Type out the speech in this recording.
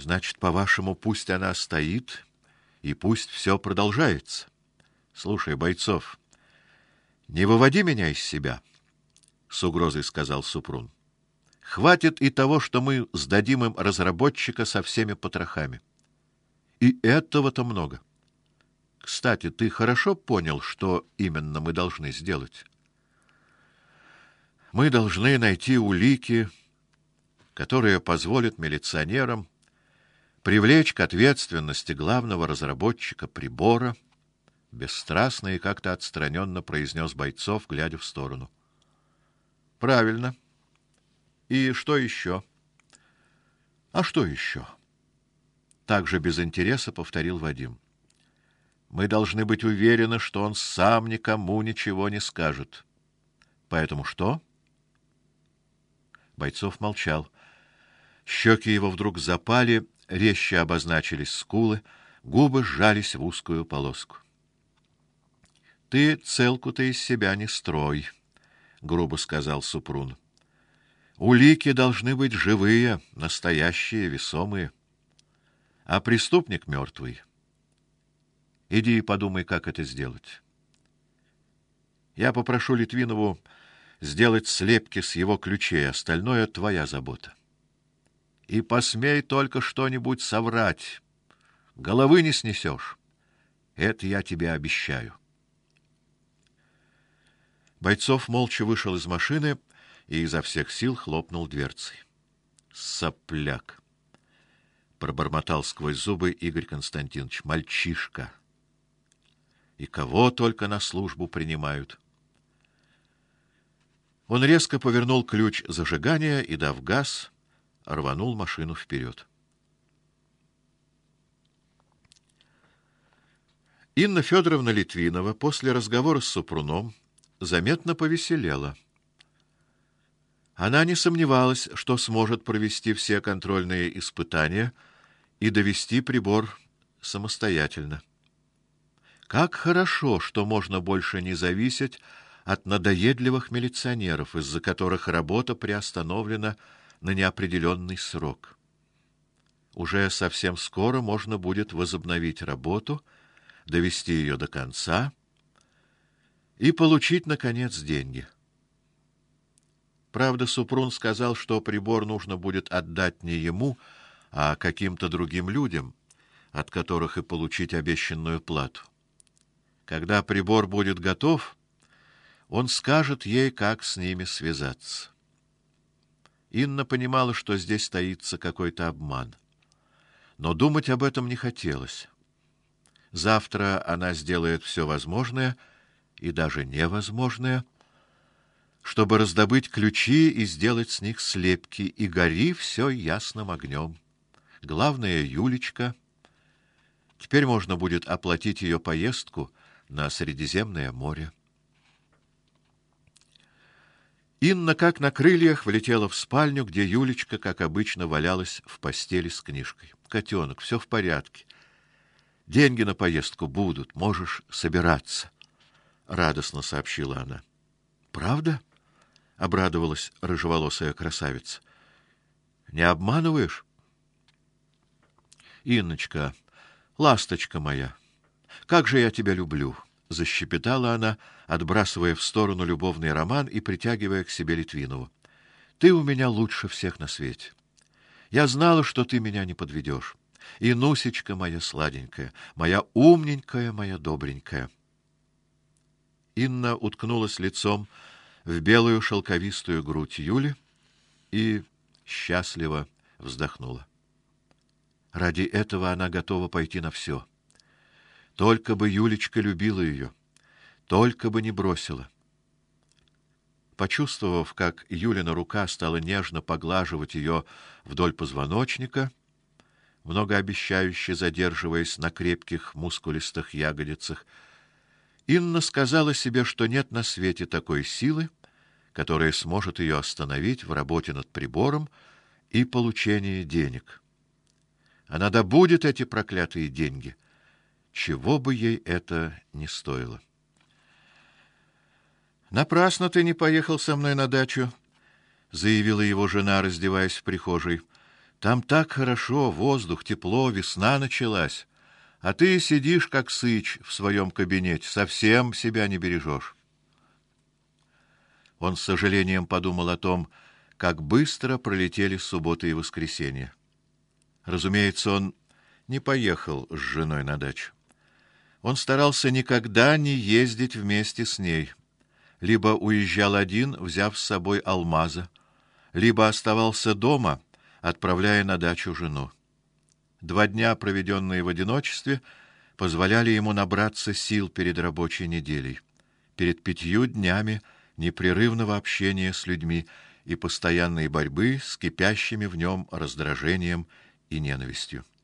Значит, по-вашему, пусть она стоит и пусть все продолжается. Слушай, Бойцов, не выводи меня из себя, с угрозой сказал Супрун. Хватит и того, что мы сдадим им разработчика со всеми потрохами. И этого-то много. Кстати, ты хорошо понял, что именно мы должны сделать? Мы должны найти улики, которые позволят милиционерам привлечь к ответственности главного разработчика прибора, бесстрастно и как-то отстраненно произнес Бойцов, глядя в сторону. Правильно. И что еще? А что еще? Также без интереса повторил Вадим. Мы должны быть уверены, что он сам никому ничего не скажет. Поэтому что? Бойцов молчал. Щеки его вдруг запали, резче обозначились скулы, губы сжались в узкую полоску. Ты целку-то из себя не строй, грубо сказал Супрун. Улики должны быть живые, настоящие, весомые. А преступник мертвый. Иди и подумай, как это сделать. Я попрошу Литвинову сделать слепки с его ключей, остальное твоя забота. И посмей только что-нибудь соврать. Головы не снесешь. Это я тебе обещаю. Бойцов молча вышел из машины и изо всех сил хлопнул дверцей. Сопляк, пробормотал сквозь зубы Игорь Константинович. Мальчишка. И кого только на службу принимают. Он резко повернул ключ зажигания и, дав газ, рванул машину вперед. Инна Федоровна Литвинова после разговора с Супруном заметно повеселела. Она не сомневалась, что сможет провести все контрольные испытания и довести прибор самостоятельно. Как хорошо, что можно больше не зависеть от надоедливых милиционеров, из-за которых работа приостановлена на неопределенный срок. Уже совсем скоро можно будет возобновить работу, довести ее до конца и получить наконец деньги. Правда, Супрун сказал, что прибор нужно будет отдать не ему, а каким-то другим людям, от которых и получить обещанную плату. Когда прибор будет готов, он скажет ей, как с ними связаться. Инна понимала, что здесь таится какой-то обман, но думать об этом не хотелось. Завтра она сделает все возможное и даже невозможное, чтобы раздобыть ключи и сделать с них слепки, и гори все ясным огнем. Главное, Юлечка. Теперь можно будет оплатить ее поездку на Средиземное море. Инна, как на крыльях, влетела в спальню, где Юлечка, как обычно, валялась в постели с книжкой. Котенок, все в порядке. Деньги на поездку будут, можешь собираться, радостно сообщила она. Правда? Обрадовалась рыжеволосая красавица. Не обманываешь? Инночка, ласточка моя, как же я тебя люблю, защебетала она, отбрасывая в сторону любовный роман и притягивая к себе Литвинову. Ты у меня лучше всех на свете. Я знала, что ты меня не подведешь. И Нусечка моя сладенькая, моя умненькая, моя добренькая. Инна уткнулась лицом в белую шелковистую грудь Юли и счастливо вздохнула. Ради этого она готова пойти на все. Только бы Юлечка любила ее, только бы не бросила. Почувствовав, как Юлина рука стала нежно поглаживать ее вдоль позвоночника, многообещающе задерживаясь на крепких мускулистых ягодицах, Инна сказала себе, что нет на свете такой силы, которая сможет ее остановить в работе над прибором и получении денег. Она добудет эти проклятые деньги, чего бы ей это ни стоило. Напрасно ты не поехал со мной на дачу, заявила его жена, раздеваясь в прихожей. Там так хорошо, воздух, тепло, весна началась. А ты сидишь, как сыч, в своем кабинете, совсем себя не бережешь. Он с сожалением подумал о том, как быстро пролетели суббота и воскресенье. Разумеется, он не поехал с женой на дачу. Он старался никогда не ездить вместе с ней. Либо уезжал один, взяв с собой Алмаза, либо оставался дома, отправляя на дачу жену. 2 дня, проведенные в одиночестве, позволяли ему набраться сил перед рабочей неделей, перед 5 днями непрерывного общения с людьми и постоянной борьбы с кипящими в нем раздражением и ненавистью.